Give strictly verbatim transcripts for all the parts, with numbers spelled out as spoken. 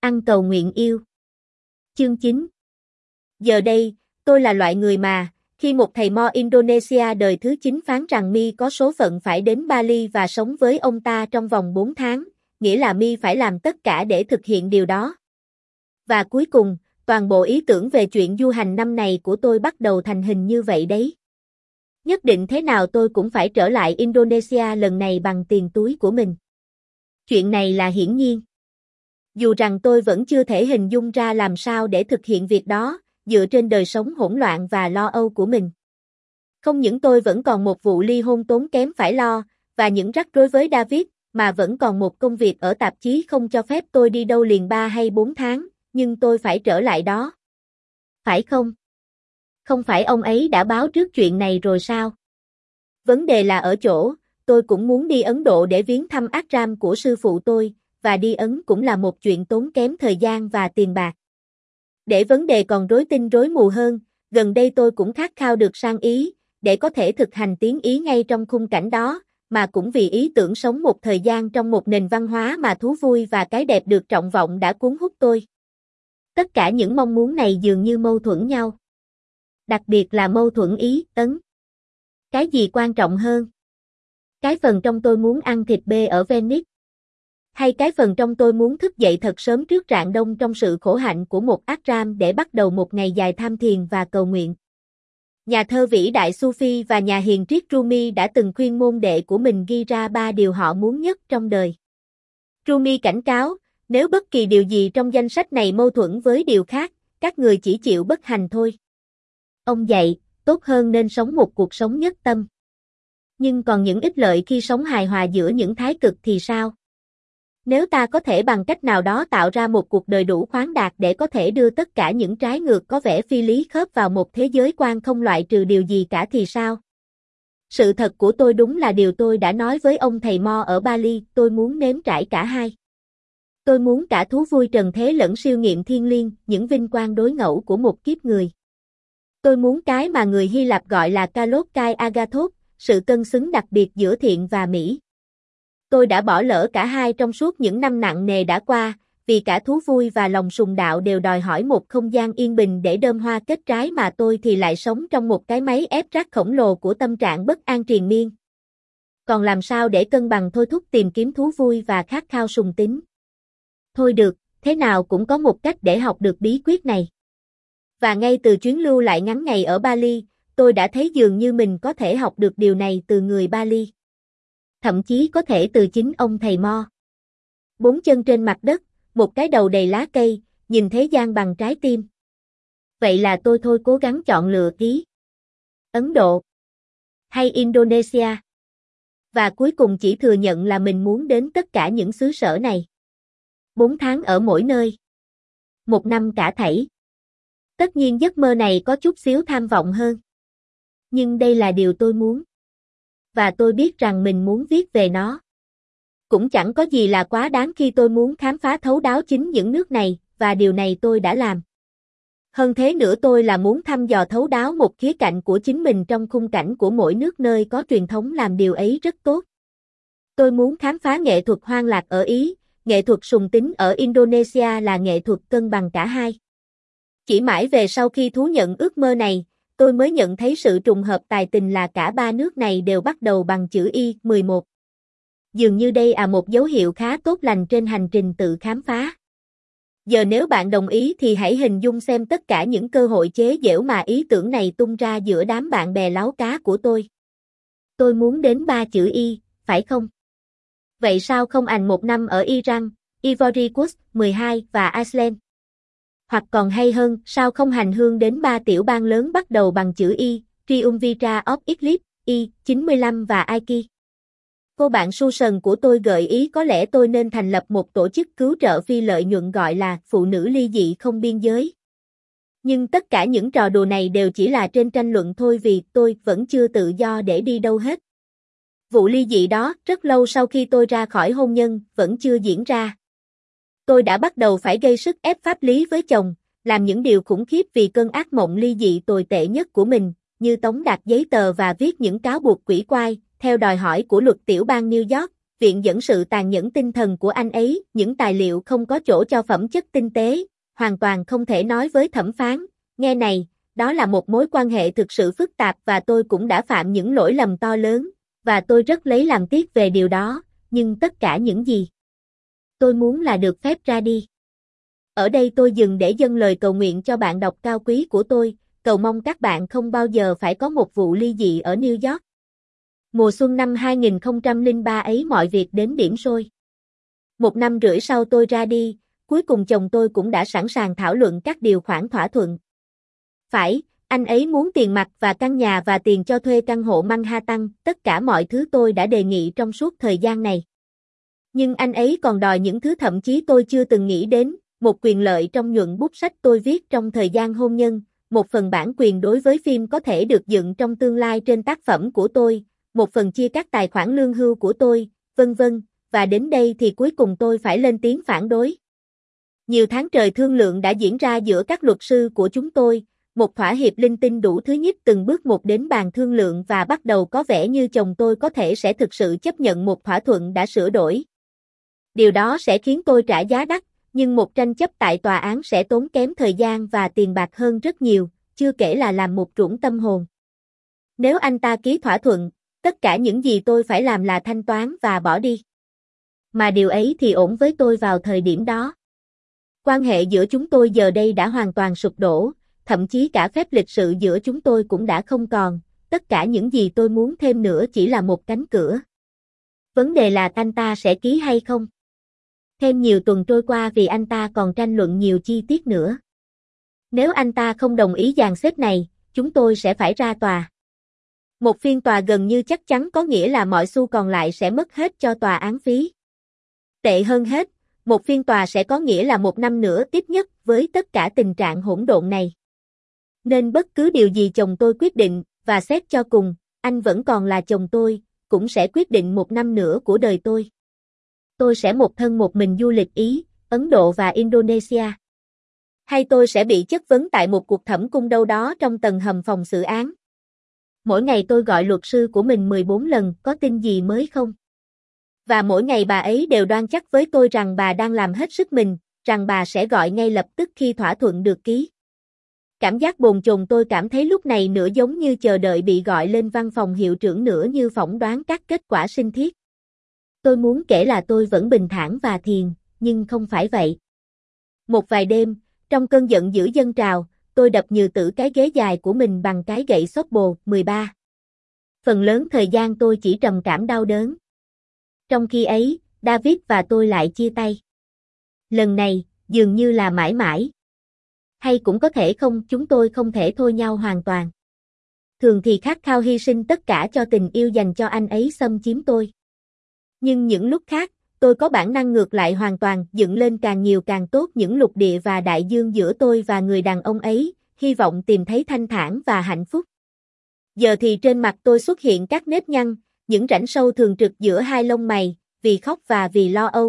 Ăn cầu nguyện yêu. Chương chín. Giờ đây, tôi là loại người mà, khi một thầy Mo Indonesia đời thứ chín phán rằng mi có số phận phải đến Bali và sống với ông ta trong vòng bốn tháng, nghĩa là mi phải làm tất cả để thực hiện điều đó. Và cuối cùng, toàn bộ ý tưởng về chuyện du hành năm này của tôi bắt đầu thành hình như vậy đấy. Nhất định thế nào tôi cũng phải trở lại Indonesia lần này bằng tiền túi của mình. Chuyện này là hiển nhiên. Dù rằng tôi vẫn chưa thể hình dung ra làm sao để thực hiện việc đó, dựa trên đời sống hỗn loạn và lo âu của mình. Không những tôi vẫn còn một vụ ly hôn tốn kém phải lo, và những rắc rối với David, mà vẫn còn một công việc ở tạp chí không cho phép tôi đi đâu liền ba hay bốn tháng, nhưng tôi phải trở lại đó. Phải không? Không phải ông ấy đã báo trước chuyện này rồi sao? Vấn đề là ở chỗ, tôi cũng muốn đi Ấn Độ để viếng thăm ashram của sư phụ tôi, và đi Ấn cũng là một chuyện tốn kém thời gian và tiền bạc. Để vấn đề còn rối tinh rối mù hơn, gần đây tôi cũng khát khao được sang Ý, để có thể thực hành tiếng Ý ngay trong khung cảnh đó, mà cũng vì ý tưởng sống một thời gian trong một nền văn hóa mà thú vui và cái đẹp được trọng vọng đã cuốn hút tôi. Tất cả những mong muốn này dường như mâu thuẫn nhau. Đặc biệt là mâu thuẫn Ý, Ấn. Cái gì quan trọng hơn? Cái phần trong tôi muốn ăn thịt bê ở Venice? Hay cái phần trong tôi muốn thức dậy thật sớm trước rạng đông trong sự khổ hạnh của một ashram để bắt đầu một ngày dài tham thiền và cầu nguyện? Nhà thơ vĩ đại Sufi và nhà hiền triết Rumi đã từng khuyên môn đệ của mình ghi ra ba điều họ muốn nhất trong đời. Rumi cảnh cáo, nếu bất kỳ điều gì trong danh sách này mâu thuẫn với điều khác, các người chỉ chịu bất hạnh thôi. Ông dạy, tốt hơn nên sống một cuộc sống nhất tâm. Nhưng còn những ích lợi khi sống hài hòa giữa những thái cực thì sao? Nếu ta có thể bằng cách nào đó tạo ra một cuộc đời đủ khoáng đạt để có thể đưa tất cả những trái ngược có vẻ phi lý khớp vào một thế giới quan không loại trừ điều gì cả thì sao? Sự thật của tôi đúng là điều tôi đã nói với ông thầy Mo ở Bali, tôi muốn nếm trải cả hai. Tôi muốn cả thú vui trần thế lẫn siêu nghiệm thiên liêng, những vinh quang đối ngẫu của một kiếp người. Tôi muốn cái mà người Hy Lạp gọi là kalos kai agathos, sự cân xứng đặc biệt giữa thiện và mỹ. Tôi đã bỏ lỡ cả hai trong suốt những năm nặng nề đã qua, vì cả thú vui và lòng sùng đạo đều đòi hỏi một không gian yên bình để đơm hoa kết trái mà tôi thì lại sống trong một cái máy ép rác khổng lồ của tâm trạng bất an triền miên. Còn làm sao để cân bằng thôi thúc tìm kiếm thú vui và khát khao sùng tín? Thôi được, thế nào cũng có một cách để học được bí quyết này. Và ngay từ chuyến lưu lại ngắn ngày ở Bali, tôi đã thấy dường như mình có thể học được điều này từ người Bali. Thậm chí có thể từ chính ông thầy Mo. Bốn chân trên mặt đất, một cái đầu đầy lá cây, nhìn thế gian bằng trái tim. Vậy là tôi thôi cố gắng chọn lựa Ý, Ấn Độ hay Indonesia. Và cuối cùng chỉ thừa nhận là mình muốn đến tất cả những xứ sở này. Bốn tháng ở mỗi nơi. Một năm cả thảy. Tất nhiên giấc mơ này có chút xíu tham vọng hơn. Nhưng đây là điều tôi muốn. Và tôi biết rằng mình muốn viết về nó. Cũng chẳng có gì là quá đáng khi tôi muốn khám phá thấu đáo chính những nước này, và điều này tôi đã làm. Hơn thế nữa tôi là muốn thăm dò thấu đáo một khía cạnh của chính mình trong khung cảnh của mỗi nước nơi có truyền thống làm điều ấy rất tốt. Tôi muốn khám phá nghệ thuật hoang lạc ở Ý, nghệ thuật sùng tín ở Indonesia là nghệ thuật cân bằng cả hai. Chỉ mãi về sau khi thú nhận ước mơ này, tôi mới nhận thấy sự trùng hợp tài tình là cả ba nước này đều bắt đầu bằng chữ Y mười một. Dường như đây là một dấu hiệu khá tốt lành trên hành trình tự khám phá. Giờ nếu bạn đồng ý thì hãy hình dung xem tất cả những cơ hội chế giễu mà ý tưởng này tung ra giữa đám bạn bè láo cá của tôi. Tôi muốn đến ba chữ Y, phải không? Vậy sao không ảnh một năm ở Iran, Ivory Coast, mười hai và Iceland? Hoặc còn hay hơn, sao không hành hương đến ba tiểu bang lớn bắt đầu bằng chữ Y, Triumvirate of Eclipse, Y, chín mươi lăm và Iki? Cô bạn Susan của tôi gợi ý có lẽ tôi nên thành lập một tổ chức cứu trợ phi lợi nhuận gọi là Phụ nữ ly dị không biên giới. Nhưng tất cả những trò đùa này đều chỉ là trên tranh luận thôi vì tôi vẫn chưa tự do để đi đâu hết. Vụ ly dị đó, rất lâu sau khi tôi ra khỏi hôn nhân, vẫn chưa diễn ra. Tôi đã bắt đầu phải gây sức ép pháp lý với chồng, làm những điều khủng khiếp vì cơn ác mộng ly dị tồi tệ nhất của mình, như tống đạt giấy tờ và viết những cáo buộc quỷ quái, theo đòi hỏi của luật tiểu bang New York, viện dẫn sự tàn nhẫn tinh thần của anh ấy, những tài liệu không có chỗ cho phẩm chất tinh tế, hoàn toàn không thể nói với thẩm phán, nghe này, đó là một mối quan hệ thực sự phức tạp và tôi cũng đã phạm những lỗi lầm to lớn, và tôi rất lấy làm tiếc về điều đó, nhưng tất cả những gì tôi muốn là được phép ra đi. Ở đây tôi dừng để dâng lời cầu nguyện cho bạn đọc cao quý của tôi, cầu mong các bạn không bao giờ phải có một vụ ly dị ở New York. Mùa xuân năm hai nghìn không trăm lẻ ba ấy mọi việc đến điểm sôi. Một năm rưỡi sau tôi ra đi, cuối cùng chồng tôi cũng đã sẵn sàng thảo luận các điều khoản thỏa thuận. Phải, anh ấy muốn tiền mặt và căn nhà và tiền cho thuê căn hộ Manhattan, tất cả mọi thứ tôi đã đề nghị trong suốt thời gian này. Nhưng anh ấy còn đòi những thứ thậm chí tôi chưa từng nghĩ đến, một quyền lợi trong nhuận bút sách tôi viết trong thời gian hôn nhân, một phần bản quyền đối với phim có thể được dựng trong tương lai trên tác phẩm của tôi, một phần chia các tài khoản lương hưu của tôi, vân vân, và đến đây thì cuối cùng tôi phải lên tiếng phản đối. Nhiều tháng trời thương lượng đã diễn ra giữa các luật sư của chúng tôi, một thỏa hiệp linh tinh đủ thứ nhất từng bước một đến bàn thương lượng và bắt đầu có vẻ như chồng tôi có thể sẽ thực sự chấp nhận một thỏa thuận đã sửa đổi. Điều đó sẽ khiến tôi trả giá đắt, nhưng một tranh chấp tại tòa án sẽ tốn kém thời gian và tiền bạc hơn rất nhiều, chưa kể là làm một rủng tâm hồn. Nếu anh ta ký thỏa thuận, tất cả những gì tôi phải làm là thanh toán và bỏ đi. Mà điều ấy thì ổn với tôi vào thời điểm đó. Quan hệ giữa chúng tôi giờ đây đã hoàn toàn sụp đổ, thậm chí cả phép lịch sự giữa chúng tôi cũng đã không còn, tất cả những gì tôi muốn thêm nữa chỉ là một cánh cửa. Vấn đề là anh ta sẽ ký hay không? Thêm nhiều tuần trôi qua vì anh ta còn tranh luận nhiều chi tiết nữa. Nếu anh ta không đồng ý dàn xếp này, chúng tôi sẽ phải ra tòa. Một phiên tòa gần như chắc chắn có nghĩa là mọi xu còn lại sẽ mất hết cho tòa án phí. Tệ hơn hết, một phiên tòa sẽ có nghĩa là một năm nữa ít nhất với tất cả tình trạng hỗn độn này. Nên bất cứ điều gì chồng tôi quyết định, và xét cho cùng, anh vẫn còn là chồng tôi, cũng sẽ quyết định một năm nữa của đời tôi. Tôi sẽ một thân một mình du lịch Ý, Ấn Độ và Indonesia. Hay tôi sẽ bị chất vấn tại một cuộc thẩm cung đâu đó trong tầng hầm phòng xử án. Mỗi ngày tôi gọi luật sư của mình mười bốn lần, có tin gì mới không? Và mỗi ngày bà ấy đều đoan chắc với tôi rằng bà đang làm hết sức mình, rằng bà sẽ gọi ngay lập tức khi thỏa thuận được ký. Cảm giác bồn chồn tôi cảm thấy lúc này nửa giống như chờ đợi bị gọi lên văn phòng hiệu trưởng, nửa như phỏng đoán các kết quả sinh thiết. Tôi muốn kể là tôi vẫn bình thản và thiền, nhưng không phải vậy. Một vài đêm, trong cơn giận dữ dâng trào, tôi đập nhừ tử cái ghế dài của mình bằng cái gậy softball mười ba. Phần lớn thời gian tôi chỉ trầm cảm đau đớn. Trong khi ấy, David và tôi lại chia tay. Lần này, dường như là mãi mãi. Hay cũng có thể không, chúng tôi không thể thôi nhau hoàn toàn. Thường thì khát khao hy sinh tất cả cho tình yêu dành cho anh ấy xâm chiếm tôi. Nhưng những lúc khác, tôi có bản năng ngược lại hoàn toàn, dựng lên càng nhiều càng tốt những lục địa và đại dương giữa tôi và người đàn ông ấy, hy vọng tìm thấy thanh thản và hạnh phúc. Giờ thì trên mặt tôi xuất hiện các nếp nhăn, những rãnh sâu thường trực giữa hai lông mày, vì khóc và vì lo âu.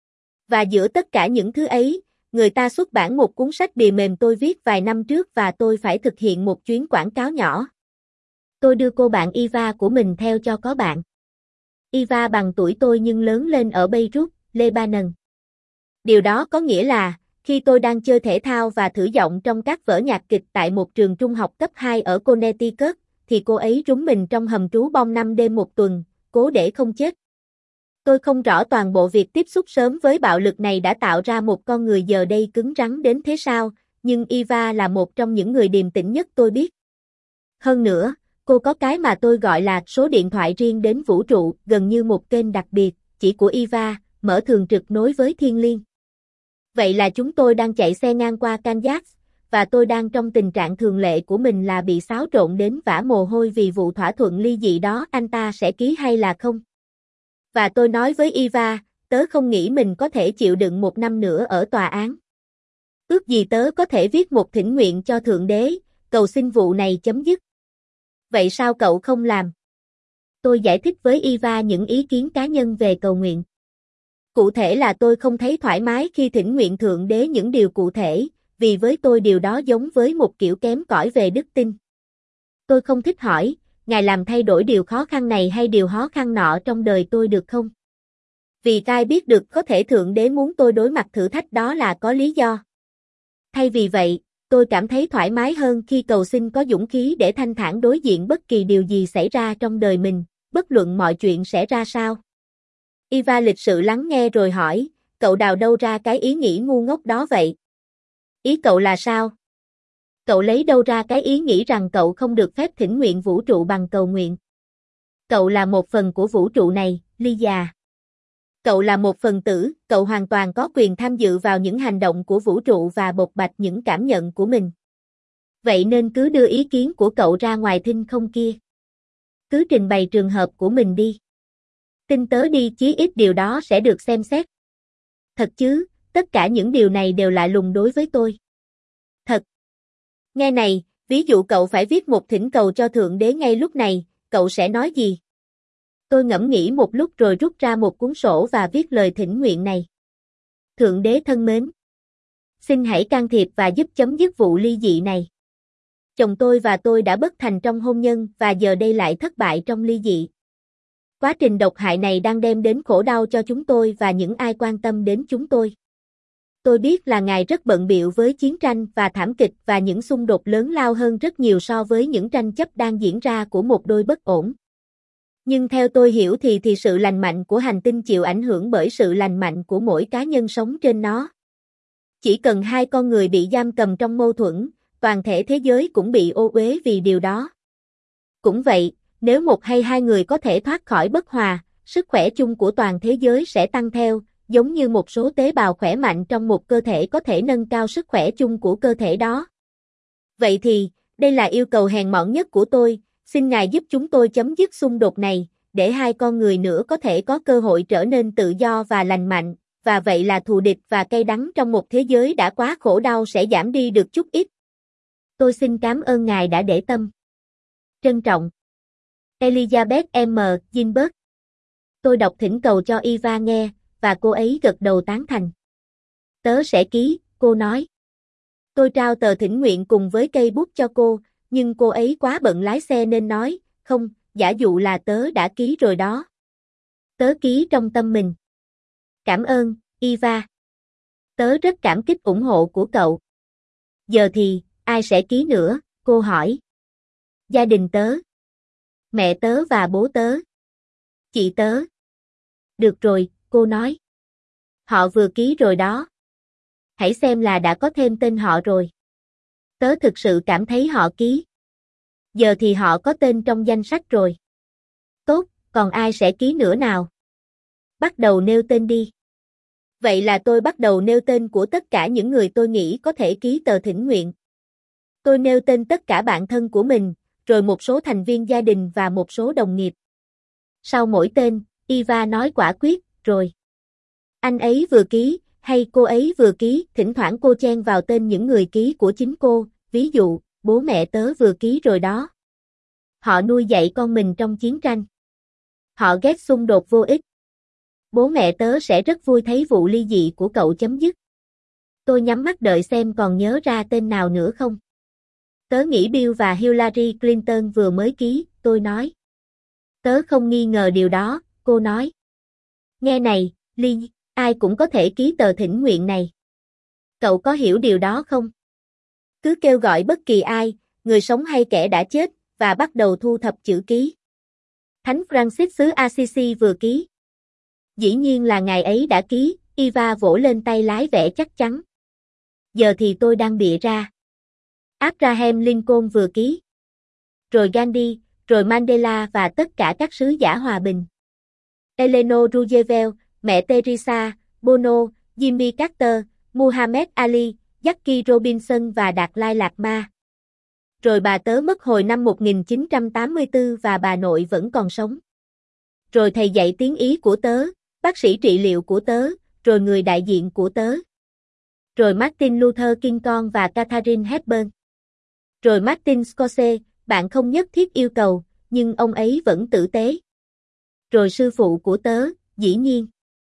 Và giữa tất cả những thứ ấy, người ta xuất bản một cuốn sách bìa mềm tôi viết vài năm trước và tôi phải thực hiện một chuyến quảng cáo nhỏ. Tôi đưa cô bạn Eva của mình theo cho có bạn. Eva bằng tuổi tôi nhưng lớn lên ở Beirut, Lebanon. Điều đó có nghĩa là, khi tôi đang chơi thể thao và thử giọng trong các vở nhạc kịch tại một trường trung học cấp hai ở Connecticut, thì cô ấy trúng mình trong hầm trú bom năm đêm một tuần, cố để không chết. Tôi không rõ toàn bộ việc tiếp xúc sớm với bạo lực này đã tạo ra một con người giờ đây cứng rắn đến thế sao, nhưng Eva là một trong những người điềm tĩnh nhất tôi biết. Hơn nữa, cô có cái mà tôi gọi là số điện thoại riêng đến vũ trụ, gần như một kênh đặc biệt, chỉ của Eva, mở thường trực nối với thiên liêng. Vậy là chúng tôi đang chạy xe ngang qua Kansas, và tôi đang trong tình trạng thường lệ của mình là bị xáo trộn đến vã mồ hôi vì vụ thỏa thuận ly dị đó anh ta sẽ ký hay là không. Và tôi nói với Eva, tớ không nghĩ mình có thể chịu đựng một năm nữa ở tòa án. Ước gì tớ có thể viết một thỉnh nguyện cho Thượng Đế, cầu xin vụ này chấm dứt. Vậy sao cậu không làm? Tôi giải thích với Eva những ý kiến cá nhân về cầu nguyện. Cụ thể là tôi không thấy thoải mái khi thỉnh nguyện Thượng Đế những điều cụ thể, vì với tôi điều đó giống với một kiểu kém cỏi về đức tin. Tôi không thích hỏi, Ngài làm thay đổi điều khó khăn này hay điều khó khăn nọ trong đời tôi được không? Vì Kai biết được có thể Thượng Đế muốn tôi đối mặt thử thách đó là có lý do. Thay vì vậy, tôi cảm thấy thoải mái hơn khi cầu xin có dũng khí để thanh thản đối diện bất kỳ điều gì xảy ra trong đời mình, bất luận mọi chuyện sẽ ra sao. Eva lịch sự lắng nghe rồi hỏi, cậu đào đâu ra cái ý nghĩ ngu ngốc đó vậy? Ý cậu là sao? Cậu lấy đâu ra cái ý nghĩ rằng cậu không được phép thỉnh nguyện vũ trụ bằng cầu nguyện? Cậu là một phần của vũ trụ này, Lisa. Cậu là một phần tử, cậu hoàn toàn có quyền tham dự vào những hành động của vũ trụ và bộc bạch những cảm nhận của mình. Vậy nên cứ đưa ý kiến của cậu ra ngoài thinh không kia. Cứ trình bày trường hợp của mình đi. Tin tớ đi, chí ít điều đó sẽ được xem xét. Thật chứ, tất cả những điều này đều lạ lùng đối với tôi. Thật. Nghe này, ví dụ cậu phải viết một thỉnh cầu cho Thượng Đế ngay lúc này, cậu sẽ nói gì? Tôi ngẫm nghĩ một lúc rồi rút ra một cuốn sổ và viết lời thỉnh nguyện này. Thượng Đế thân mến, xin hãy can thiệp và giúp chấm dứt vụ ly dị này. Chồng tôi và tôi đã bất thành trong hôn nhân và giờ đây lại thất bại trong ly dị. Quá trình độc hại này đang đem đến khổ đau cho chúng tôi và những ai quan tâm đến chúng tôi. Tôi biết là Ngài rất bận bịu với chiến tranh và thảm kịch và những xung đột lớn lao hơn rất nhiều so với những tranh chấp đang diễn ra của một đôi bất ổn. Nhưng theo tôi hiểu thì thì sự lành mạnh của hành tinh chịu ảnh hưởng bởi sự lành mạnh của mỗi cá nhân sống trên nó. Chỉ cần hai con người bị giam cầm trong mâu thuẫn, toàn thể thế giới cũng bị ô uế vì điều đó. Cũng vậy, nếu một hay hai người có thể thoát khỏi bất hòa, sức khỏe chung của toàn thế giới sẽ tăng theo, giống như một số tế bào khỏe mạnh trong một cơ thể có thể nâng cao sức khỏe chung của cơ thể đó. Vậy thì, đây là yêu cầu hèn mọn nhất của tôi, xin Ngài giúp chúng tôi chấm dứt xung đột này, để hai con người nữa có thể có cơ hội trở nên tự do và lành mạnh, và vậy là thù địch và cay đắng trong một thế giới đã quá khổ đau sẽ giảm đi được chút ít. Tôi xin cảm ơn Ngài đã để tâm. Trân trọng. Elizabeth M. Gilbert. Tôi đọc thỉnh cầu cho Eva nghe, và cô ấy gật đầu tán thành. Tớ sẽ ký, cô nói. Tôi trao tờ thỉnh nguyện cùng với cây bút cho cô, nhưng cô ấy quá bận lái xe nên nói, không, giả dụ là tớ đã ký rồi đó. Tớ ký trong tâm mình. Cảm ơn, Eva. Tớ rất cảm kích ủng hộ của cậu. Giờ thì, ai sẽ ký nữa, cô hỏi. Gia đình tớ. Mẹ tớ và bố tớ. Chị tớ. Được rồi, cô nói. Họ vừa ký rồi đó. Hãy xem là đã có thêm tên họ rồi. Tớ thực sự cảm thấy họ ký. Giờ thì họ có tên trong danh sách rồi. Tốt, còn ai sẽ ký nữa nào? Bắt đầu nêu tên đi. Vậy là tôi bắt đầu nêu tên của tất cả những người tôi nghĩ có thể ký tờ thỉnh nguyện. Tôi nêu tên tất cả bạn thân của mình, rồi một số thành viên gia đình và một số đồng nghiệp. Sau mỗi tên, Eva nói quả quyết, rồi. Anh ấy vừa ký, hay cô ấy vừa ký, thỉnh thoảng cô chen vào tên những người ký của chính cô, ví dụ, bố mẹ tớ vừa ký rồi đó. Họ nuôi dạy con mình trong chiến tranh. Họ ghét xung đột vô ích. Bố mẹ tớ sẽ rất vui thấy vụ ly dị của cậu chấm dứt. Tôi nhắm mắt đợi xem còn nhớ ra tên nào nữa không. Tớ nghĩ Bill và Hillary Clinton vừa mới ký, tôi nói. Tớ không nghi ngờ điều đó, cô nói. Nghe này, Lee, ai cũng có thể ký tờ thỉnh nguyện này. Cậu có hiểu điều đó không? Cứ kêu gọi bất kỳ ai, người sống hay kẻ đã chết, và bắt đầu thu thập chữ ký. Thánh Francis xứ Assisi vừa ký. Dĩ nhiên là ngài ấy đã ký, Eva vỗ lên tay lái vẻ chắc chắn. Giờ thì tôi đang bịa ra. Abraham Lincoln vừa ký. Rồi Gandhi, rồi Mandela và tất cả các sứ giả hòa bình. Eleanor Roosevelt, mẹ Teresa, Bono, Jimmy Carter, Muhammad Ali, Jackie Robinson và Đạt Lai Lạt Ma. Rồi bà tớ mất hồi năm một nghìn chín trăm tám mươi tư và bà nội vẫn còn sống. Rồi thầy dạy tiếng Ý của tớ, bác sĩ trị liệu của tớ, rồi người đại diện của tớ. Rồi Martin Luther King con và Katharine Hepburn. Rồi Martin Scorsese, bạn không nhất thiết yêu cầu, nhưng ông ấy vẫn tử tế. Rồi sư phụ của tớ, dĩ nhiên.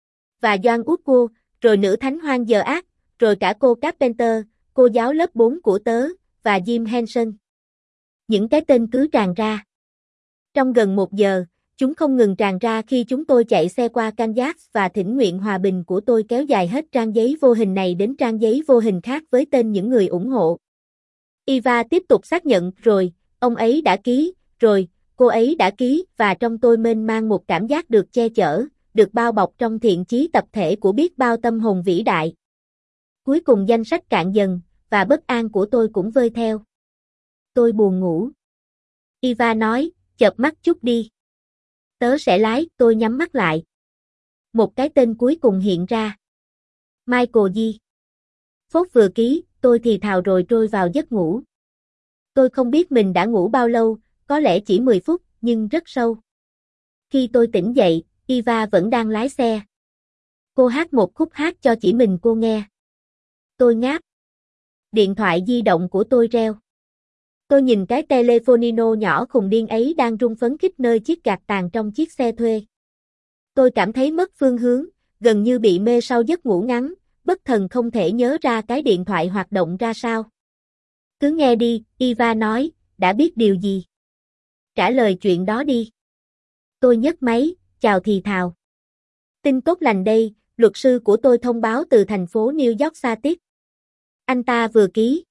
Và Doan Út, rồi nữ thánh hoang giờ ác, rồi cả cô Carpenter, cô giáo lớp bốn của tớ, và Jim Henson. Những cái tên cứ tràn ra. Trong gần một giờ, Chúng không ngừng tràn ra khi chúng tôi chạy xe qua Kansas và thỉnh nguyện hòa bình của tôi kéo dài hết trang giấy vô hình này đến trang giấy vô hình khác với tên những người ủng hộ. Eva tiếp tục xác nhận, rồi, ông ấy đã ký, rồi, cô ấy đã ký, và trong tôi mênh mang một cảm giác được che chở, được bao bọc trong thiện chí tập thể của biết bao tâm hồn vĩ đại. Cuối cùng danh sách cạn dần, và bất an của tôi cũng vơi theo. Tôi buồn ngủ. Eva nói, chợp mắt chút đi. Tớ sẽ lái, tôi nhắm mắt lại. Một cái tên cuối cùng hiện ra. Michael G. Phốt vừa ký, tôi thì thào rồi trôi vào giấc ngủ. Tôi không biết mình đã ngủ bao lâu, có lẽ chỉ mười phút, nhưng rất sâu. Khi tôi tỉnh dậy, Eva vẫn đang lái xe. Cô hát một khúc hát cho chỉ mình cô nghe. Tôi ngáp. Điện thoại di động của tôi reo. Tôi nhìn cái telefonino nhỏ khùng điên ấy đang rung phấn khích nơi chiếc gạt tàn trong chiếc xe thuê. Tôi cảm thấy mất phương hướng, gần như bị mê sau giấc ngủ ngắn, bất thần không thể nhớ ra cái điện thoại hoạt động ra sao. Cứ nghe đi, Eva nói, đã biết điều gì? Trả lời chuyện đó đi. Tôi nhấc máy, chào thì thào. Tin tốt lành đây, luật sư của tôi thông báo từ thành phố New York City. Anh ta vừa ký.